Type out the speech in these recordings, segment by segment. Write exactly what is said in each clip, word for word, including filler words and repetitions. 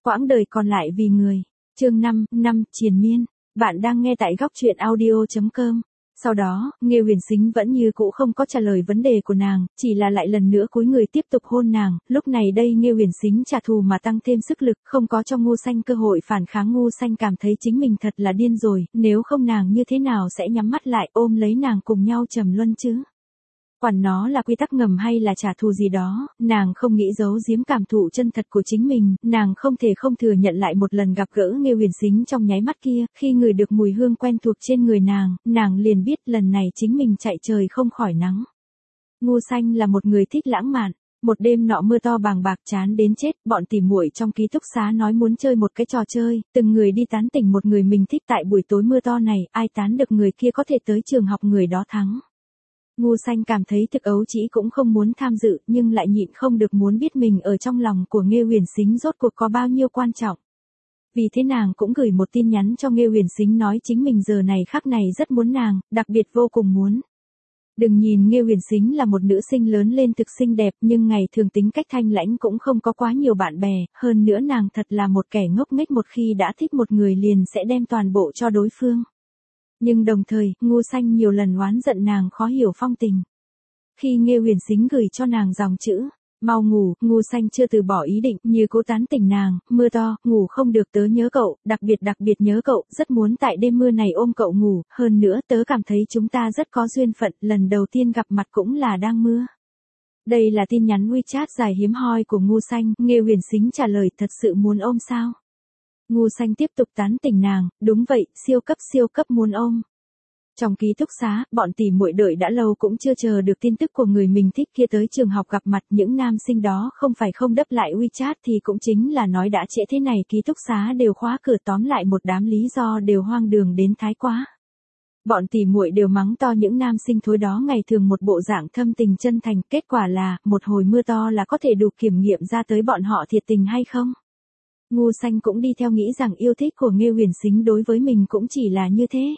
quãng đời còn lại vì người. Chương năm, năm, triền miên. Bạn đang nghe tại góc truyện audio chấm com. Sau đó, Nghê Huyền Sính vẫn như cũ không có trả lời vấn đề của nàng, chỉ là lại lần nữa cúi người tiếp tục hôn nàng. Lúc này đây Nghê Huyền Sính trả thù mà tăng thêm sức lực, không có cho Ngu Xanh cơ hội phản kháng. Ngu Xanh cảm thấy chính mình thật là điên rồi, nếu không nàng như thế nào sẽ nhắm mắt lại ôm lấy nàng cùng nhau trầm luân chứ? Quản nó là quy tắc ngầm hay là trả thù gì đó, nàng không nghĩ giấu giếm cảm thụ chân thật của chính mình, nàng không thể không thừa nhận lại một lần gặp gỡ Nghê Huyền Sính trong nháy mắt kia, khi ngửi được mùi hương quen thuộc trên người nàng, nàng liền biết lần này chính mình chạy trời không khỏi nắng. Ngu Xanh là một người thích lãng mạn. Một đêm nọ mưa to bàng bạc chán đến chết, bọn tỉ muội trong ký túc xá nói muốn chơi một cái trò chơi, từng người đi tán tỉnh một người mình thích tại buổi tối mưa to này, ai tán được người kia có thể tới trường học người đó thắng. Ngu Xanh cảm thấy thực ấu trĩ cũng không muốn tham dự, nhưng lại nhịn không được muốn biết mình ở trong lòng của Nghê Huyền Sính rốt cuộc có bao nhiêu quan trọng. Vì thế nàng cũng gửi một tin nhắn cho Nghê Huyền Sính nói chính mình giờ này khắc này rất muốn nàng, đặc biệt vô cùng muốn. Đừng nhìn Nghê Huyền Sính là một nữ sinh lớn lên thực xinh đẹp, nhưng ngày thường tính cách thanh lãnh cũng không có quá nhiều bạn bè, hơn nữa nàng thật là một kẻ ngốc nghếch, một khi đã thích một người liền sẽ đem toàn bộ cho đối phương. Nhưng đồng thời, Ngu Xanh nhiều lần oán giận nàng khó hiểu phong tình. Khi Nghê Huyền Sính gửi cho nàng dòng chữ, mau ngủ, Ngu Xanh chưa từ bỏ ý định, như cố tán tỉnh nàng, mưa to, ngủ không được, tớ nhớ cậu, đặc biệt đặc biệt nhớ cậu, rất muốn tại đêm mưa này ôm cậu ngủ, hơn nữa tớ cảm thấy chúng ta rất có duyên phận, lần đầu tiên gặp mặt cũng là đang mưa. Đây là tin nhắn WeChat dài hiếm hoi của Ngu Xanh, Nghê Huyền Sính trả lời thật sự muốn ôm sao? Ngu Xanh tiếp tục tán tỉnh nàng, đúng vậy, siêu cấp siêu cấp muốn ôm. Trong ký túc xá, bọn tỉ muội đợi đã lâu cũng chưa chờ được tin tức của người mình thích kia tới trường học gặp mặt. Những nam sinh đó không phải không đáp lại WeChat thì cũng chính là nói đã trễ thế này ký túc xá đều khóa cửa, tóm lại một đám lý do đều hoang đường đến thái quá. Bọn tỉ muội đều mắng to những nam sinh thối đó ngày thường một bộ dạng thâm tình chân thành, kết quả là, một hồi mưa to là có thể đủ kiểm nghiệm ra tới bọn họ thiệt tình hay không. Ngu Xanh cũng đi theo nghĩ rằng yêu thích của Nghê Huyền Sính đối với mình cũng chỉ là như thế.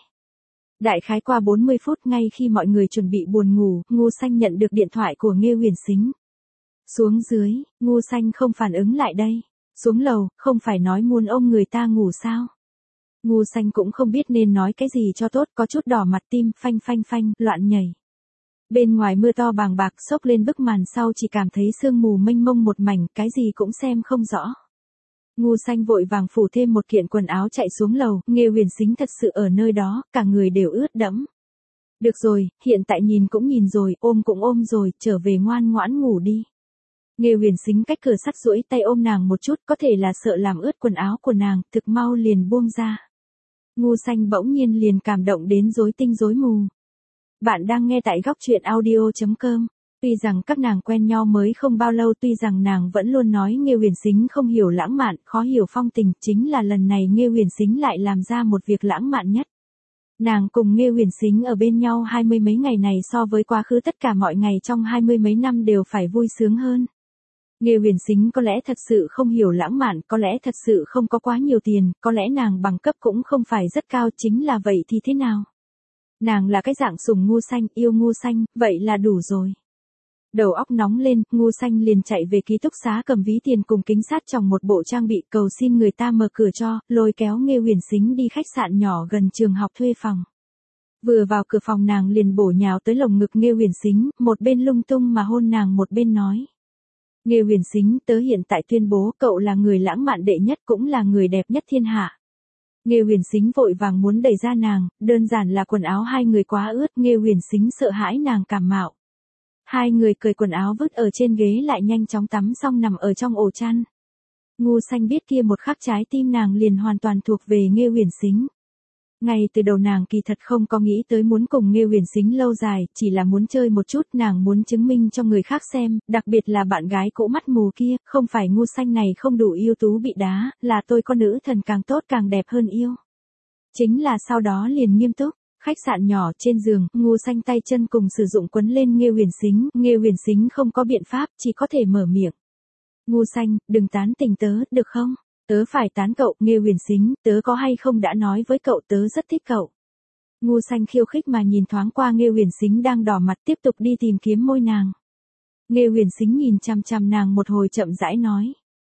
Đại khái qua bốn mươi phút, ngay khi mọi người chuẩn bị buồn ngủ, Ngu Xanh nhận được điện thoại của Nghê Huyền Sính. Xuống dưới, Ngu Xanh không phản ứng lại đây. Xuống lầu, không phải nói muốn ôm người ta ngủ sao? Ngu Xanh cũng không biết nên nói cái gì cho tốt, có chút đỏ mặt, tim phanh phanh phanh, loạn nhảy. Bên ngoài mưa to bàng bạc xốc lên bức màn sau chỉ cảm thấy sương mù mênh mông một mảnh, cái gì cũng xem không rõ. Ngu Xanh vội vàng phủ thêm một kiện quần áo chạy xuống lầu, Nghê Huyền Sính thật sự ở nơi đó, cả người đều ướt đẫm. Được rồi, hiện tại nhìn cũng nhìn rồi, ôm cũng ôm rồi, trở về ngoan ngoãn ngủ đi. Nghê Huyền Sính cách cửa sắt duỗi tay ôm nàng một chút, có thể là sợ làm ướt quần áo của nàng, thực mau liền buông ra. Ngu Xanh bỗng nhiên liền cảm động đến rối tinh rối mù. Bạn đang nghe tại góc truyện audio chấm com. Tuy rằng các nàng quen nhau mới không bao lâu, tuy rằng nàng vẫn luôn nói Nghê Huyền Sính không hiểu lãng mạn, khó hiểu phong tình, chính là lần này Nghê Huyền Sính lại làm ra một việc lãng mạn nhất. Nàng cùng Nghê Huyền Sính ở bên nhau hai mươi mấy ngày này so với quá khứ tất cả mọi ngày trong hai mươi mấy năm đều phải vui sướng hơn. Nghê Huyền Sính có lẽ thật sự không hiểu lãng mạn, có lẽ thật sự không có quá nhiều tiền, có lẽ nàng bằng cấp cũng không phải rất cao, chính là vậy thì thế nào? Nàng là cái dạng sủng Ngu Xanh, yêu Ngu Xanh, vậy là đủ rồi. Đầu óc nóng lên, Ngu Xanh liền chạy về ký túc xá cầm ví tiền cùng kính sát trong một bộ trang bị, cầu xin người ta mở cửa cho, lôi kéo Nghê Huyền Sính đi khách sạn nhỏ gần trường học thuê phòng. Vừa vào cửa phòng nàng liền bổ nhào tới lồng ngực Nghê Huyền Sính, một bên lung tung mà hôn nàng một bên nói. Nghê Huyền Sính, tớ hiện tại tuyên bố cậu là người lãng mạn đệ nhất cũng là người đẹp nhất thiên hạ. Nghê Huyền Sính vội vàng muốn đẩy ra nàng, đơn giản là quần áo hai người quá ướt, Nghê Huyền Sính sợ hãi nàng cảm mạo. Hai người cởi quần áo vứt ở trên ghế lại nhanh chóng tắm xong nằm ở trong ổ chăn. Ngu Xanh biết kia một khắc trái tim nàng liền hoàn toàn thuộc về Nghê Huyền Sính. Ngay từ đầu nàng kỳ thật không có nghĩ tới muốn cùng Nghê Huyền Sính lâu dài, chỉ là muốn chơi một chút, nàng muốn chứng minh cho người khác xem, đặc biệt là bạn gái cũ mắt mù kia, không phải Ngu Xanh này không đủ ưu tú bị đá, là tôi có nữ thần càng tốt càng đẹp hơn yêu. Chính là sau đó liền nghiêm túc. Khách sạn nhỏ trên giường, Ngu Xanh tay chân cùng sử dụng quấn lên Nghê Huyền Sính, Nghê Huyền Sính không có biện pháp, chỉ có thể mở miệng. Ngu Xanh, đừng tán tỉnh tớ, được không? Tớ phải tán cậu, Nghê Huyền Sính, tớ có hay không đã nói với cậu tớ rất thích cậu. Ngu Xanh khiêu khích mà nhìn thoáng qua Nghê Huyền Sính đang đỏ mặt tiếp tục đi tìm kiếm môi nàng. Nghê Huyền Sính nhìn chằm chằm nàng một hồi chậm rãi nói.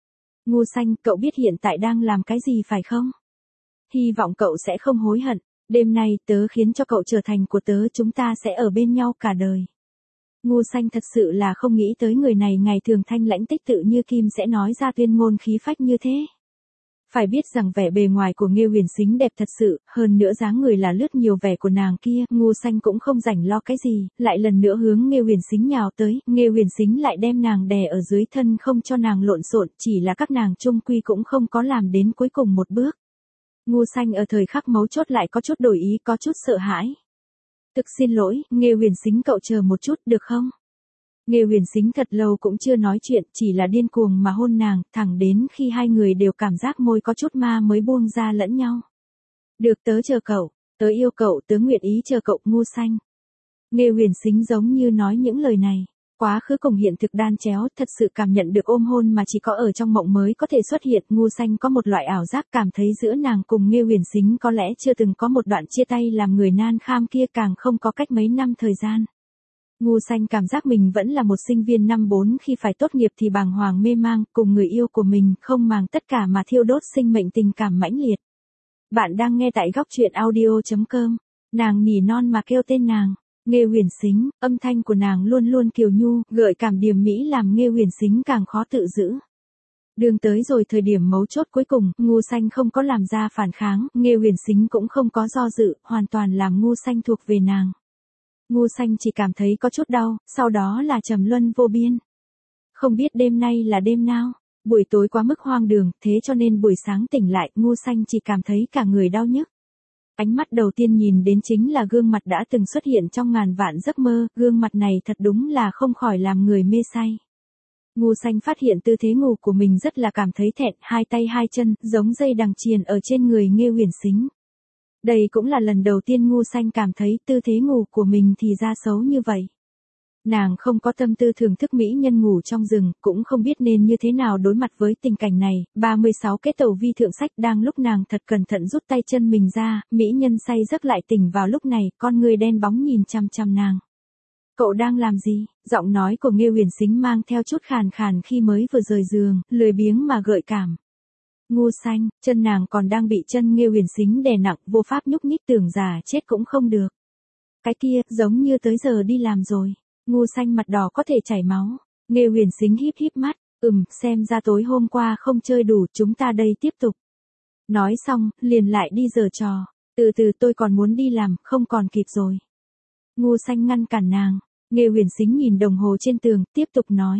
Ngu xanh, cậu biết hiện tại đang làm cái gì phải không? Hy vọng cậu sẽ không hối hận. Đêm nay tớ khiến cho cậu trở thành của tớ, chúng ta sẽ ở bên nhau cả đời. Ngu xanh thật sự là không nghĩ tới người này ngày thường thanh lãnh tích tự như kim sẽ nói ra tuyên ngôn khí phách như thế. Phải biết rằng vẻ bề ngoài của Nghê Huyền Sính đẹp thật sự, hơn nữa dáng người là lướt nhiều vẻ của nàng kia, Ngu xanh cũng không rảnh lo cái gì, lại lần nữa hướng Nghê Huyền Sính nhào tới, Nghê Huyền Sính lại đem nàng đè ở dưới thân không cho nàng lộn xộn, chỉ là các nàng chung quy cũng không có làm đến cuối cùng một bước. Ngu xanh ở thời khắc mấu chốt lại có chút đổi ý, có chút sợ hãi. Thực xin lỗi, Nghê Huyền Sính cậu chờ một chút được không? Nghê Huyền Sính thật lâu cũng chưa nói chuyện, chỉ là điên cuồng mà hôn nàng, thẳng đến khi hai người đều cảm giác môi có chút ma mới buông ra lẫn nhau. Được, tớ chờ cậu, tớ yêu cậu, tớ nguyện ý chờ cậu. Ngu xanh. Nghê Huyền Sính giống như nói những lời này. Quá khứ cùng hiện thực đan chéo, thật sự cảm nhận được ôm hôn mà chỉ có ở trong mộng mới có thể xuất hiện. Ngu xanh có một loại ảo giác cảm thấy giữa nàng cùng Nghê Huyền Sính có lẽ chưa từng có một đoạn chia tay làm người nan kham kia, càng không có cách mấy năm thời gian. Ngu xanh cảm giác mình vẫn là một sinh viên năm bốn khi phải tốt nghiệp thì bàng hoàng mê mang, cùng người yêu của mình không màng tất cả mà thiêu đốt sinh mệnh tình cảm mãnh liệt. Bạn đang nghe tại góc truyện audio chấm com. Nàng nỉ non mà kêu tên nàng. Nghê Huyền Sính, âm thanh của nàng luôn luôn kiều nhu, gợi cảm điềm mỹ làm Nghê Huyền Sính càng khó tự giữ. Đường tới rồi thời điểm mấu chốt cuối cùng, Ngu xanh không có làm ra phản kháng, Nghê Huyền Sính cũng không có do dự, hoàn toàn làm Ngu xanh thuộc về nàng. Ngu xanh chỉ cảm thấy có chút đau, sau đó là trầm luân vô biên. Không biết đêm nay là đêm nào, buổi tối quá mức hoang đường, thế cho nên buổi sáng tỉnh lại, Ngu xanh chỉ cảm thấy cả người đau nhức. Ánh mắt đầu tiên nhìn đến chính là gương mặt đã từng xuất hiện trong ngàn vạn giấc mơ, gương mặt này thật đúng là không khỏi làm người mê say. Ngu xanh phát hiện tư thế ngủ của mình rất là cảm thấy thẹn, hai tay hai chân, giống dây đằng triền ở trên người Nghê Huyền Sính. Đây cũng là lần đầu tiên Ngu xanh cảm thấy tư thế ngủ của mình thì ra xấu như vậy. Nàng không có tâm tư thưởng thức mỹ nhân ngủ trong rừng, cũng không biết nên như thế nào đối mặt với tình cảnh này. ba mươi sáu kết tàu vi thượng sách đang lúc nàng thật cẩn thận rút tay chân mình ra, mỹ nhân say giấc lại tỉnh vào lúc này, con người đen bóng nhìn chăm chăm nàng. Cậu đang làm gì? Giọng nói của Nghê Huyền Sính mang theo chút khàn khàn khi mới vừa rời giường, lười biếng mà gợi cảm. Ngu xanh, chân nàng còn đang bị chân Nghê Huyền Sính đè nặng, vô pháp nhúc nhích, tưởng giả chết cũng không được. Cái kia, giống như tới giờ đi làm rồi. Ngu xanh mặt đỏ có thể chảy máu. Nghê Huyền Sính híp híp mắt, ừm, xem ra tối hôm qua không chơi đủ, chúng ta đây tiếp tục. Nói xong, liền lại đi giở trò. Từ từ, tôi còn muốn đi làm, không còn kịp rồi. Ngu xanh ngăn cản nàng. Nghê Huyền Sính nhìn đồng hồ trên tường, tiếp tục nói.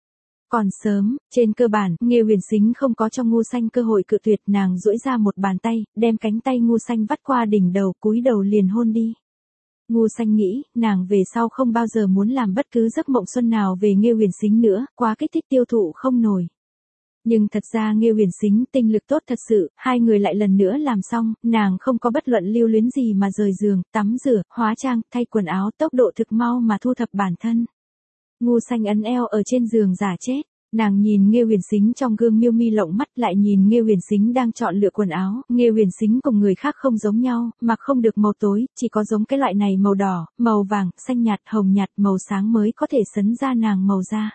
Còn sớm, trên cơ bản, Nghê Huyền Sính không có cho Ngu xanh cơ hội cự tuyệt, nàng duỗi ra một bàn tay, đem cánh tay Ngu xanh vắt qua đỉnh đầu, cúi đầu liền hôn đi. Ngu xanh nghĩ, nàng về sau không bao giờ muốn làm bất cứ giấc mộng xuân nào về Nghê Huyền Sính nữa, quá kích thích tiêu thụ không nổi. Nhưng thật ra Nghê Huyền Sính tinh lực tốt thật sự, hai người lại lần nữa làm xong, nàng không có bất luận lưu luyến gì mà rời giường, tắm rửa, hóa trang, thay quần áo, tốc độ thực mau mà thu thập bản thân. Ngu xanh ấn eo ở trên giường giả chết. Nàng nhìn Nghê Huyền Sính trong gương miêu mi lộng mắt, lại nhìn Nghê Huyền Sính đang chọn lựa quần áo. Nghê Huyền Sính cùng người khác không giống nhau, mặc không được màu tối, chỉ có giống cái loại này màu đỏ, màu vàng, xanh nhạt, hồng nhạt, màu sáng mới có thể sấn ra nàng màu da.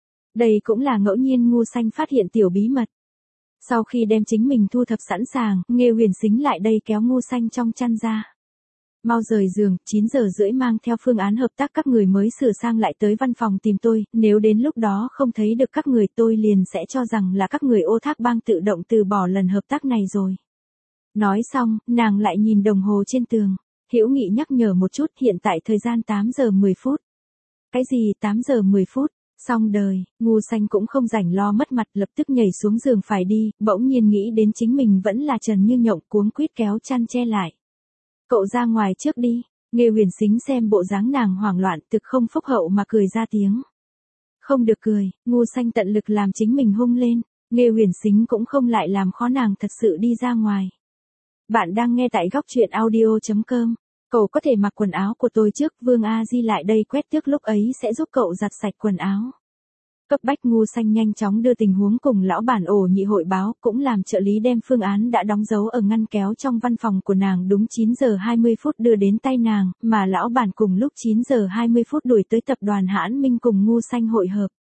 Đây cũng là ngẫu nhiên Ngu xanh phát hiện tiểu bí mật. Sau khi đem chính mình thu thập sẵn sàng, Nghê Huyền Sính lại đây kéo Ngu xanh trong chăn ra. Mau rời giường, chín giờ rưỡi mang theo phương án hợp tác các người mới sửa sang lại tới văn phòng tìm tôi, nếu đến lúc đó không thấy được các người tôi liền sẽ cho rằng là các người ô thác bang tự động từ bỏ lần hợp tác này rồi. Nói xong, nàng lại nhìn đồng hồ trên tường, Hữu Nghị nhắc nhở một chút, hiện tại thời gian tám giờ mười phút. Cái gì tám giờ mười phút? Xong đời, Ngu xanh cũng không rảnh lo mất mặt, lập tức nhảy xuống giường phải đi, bỗng nhiên nghĩ đến chính mình vẫn là trần như nhộng, cuống quýt kéo chăn che lại. Cậu ra ngoài trước đi. Nghê Huyền Sính xem bộ dáng nàng hoảng loạn, thực không phúc hậu mà cười ra tiếng. Không được cười, Ngu xanh tận lực làm chính mình hung lên. Nghê Huyền Sính cũng không lại làm khó nàng thật sự đi ra ngoài. Bạn đang nghe tại góc truyện audio chấm com. Cậu có thể mặc quần áo của tôi trước, Vương A Di lại đây quét tước, lúc ấy sẽ giúp cậu giặt sạch quần áo. Cấp bách Ngu xanh nhanh chóng đưa tình huống cùng lão bản ổ nhị hội báo, cũng làm trợ lý đem phương án đã đóng dấu ở ngăn kéo trong văn phòng của nàng đúng chín giờ hai mươi phút đưa đến tay nàng, mà lão bản cùng lúc chín giờ hai mươi phút đuổi tới tập đoàn Hãn Minh cùng Ngu xanh hội hợp.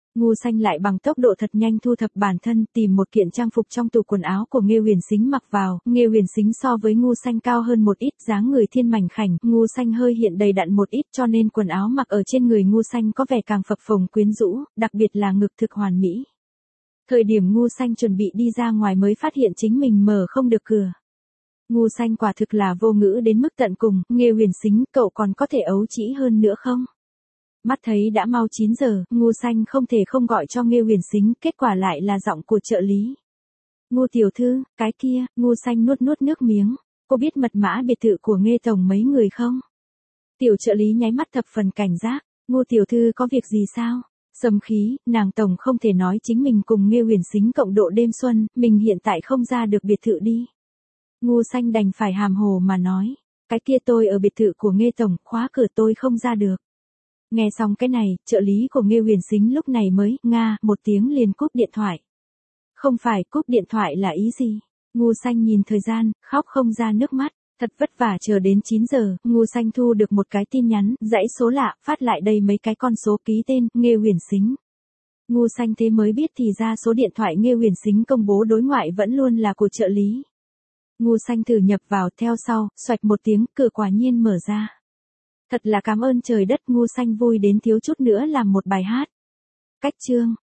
Ngu Xanh lại bằng tốc độ thật nhanh thu thập bản thân, tìm một kiện trang phục trong tủ quần áo của Nghê Huyền Sính mặc vào. Nghê Huyền Sính so với Ngu Xanh cao hơn một ít, dáng người thiên mảnh khảnh, Ngu Xanh hơi hiện đầy đặn một ít, cho nên quần áo mặc ở trên người Ngu Xanh có vẻ càng phập phồng quyến rũ, đặc biệt là ngực thực hoàn mỹ. Thời điểm Ngu Xanh chuẩn bị đi ra ngoài mới phát hiện chính mình mở không được cửa. Ngu Xanh quả thực là vô ngữ đến mức tận cùng. Nghê Huyền Sính, cậu còn có thể ấu trĩ hơn nữa không? Mắt thấy đã mau chín giờ, Ngu Xanh không thể không gọi cho Nghê Huyền Sính, kết quả lại là giọng của trợ lý. Ngu tiểu thư, cái kia, Ngu Xanh nuốt nuốt nước miếng. Cô biết mật mã biệt thự của Nghê tổng mấy người không? Tiểu trợ lý nháy mắt thập phần cảnh giác. Ngu tiểu thư có việc gì sao? Sầm khí, nàng tổng không thể nói chính mình cùng Nghê Huyền Sính cộng độ đêm xuân, mình hiện tại không ra được biệt thự đi. Ngu Xanh đành phải hàm hồ mà nói. Cái kia tôi ở biệt thự của Nghê tổng, khóa cửa tôi không ra được. Nghe xong cái này, trợ lý của Nghê Huyền Sính lúc này mới, nga, một tiếng liền cúp điện thoại. Không phải, cúp điện thoại là ý gì? Ngu Xanh nhìn thời gian, khóc không ra nước mắt. Thật vất vả chờ đến chín giờ, Ngu Xanh thu được một cái tin nhắn, dãy số lạ, phát lại đây mấy cái con số ký tên, Nghê Huyền Sính. Ngu Xanh thế mới biết thì ra số điện thoại Nghê Huyền Sính công bố đối ngoại vẫn luôn là của trợ lý. Ngu Xanh thử nhập vào, theo sau, xoạch một tiếng, cửa quả nhiên mở ra. Thật là cảm ơn trời đất, Ngu Xanh vui đến thiếu chút nữa làm một bài hát. Cách chương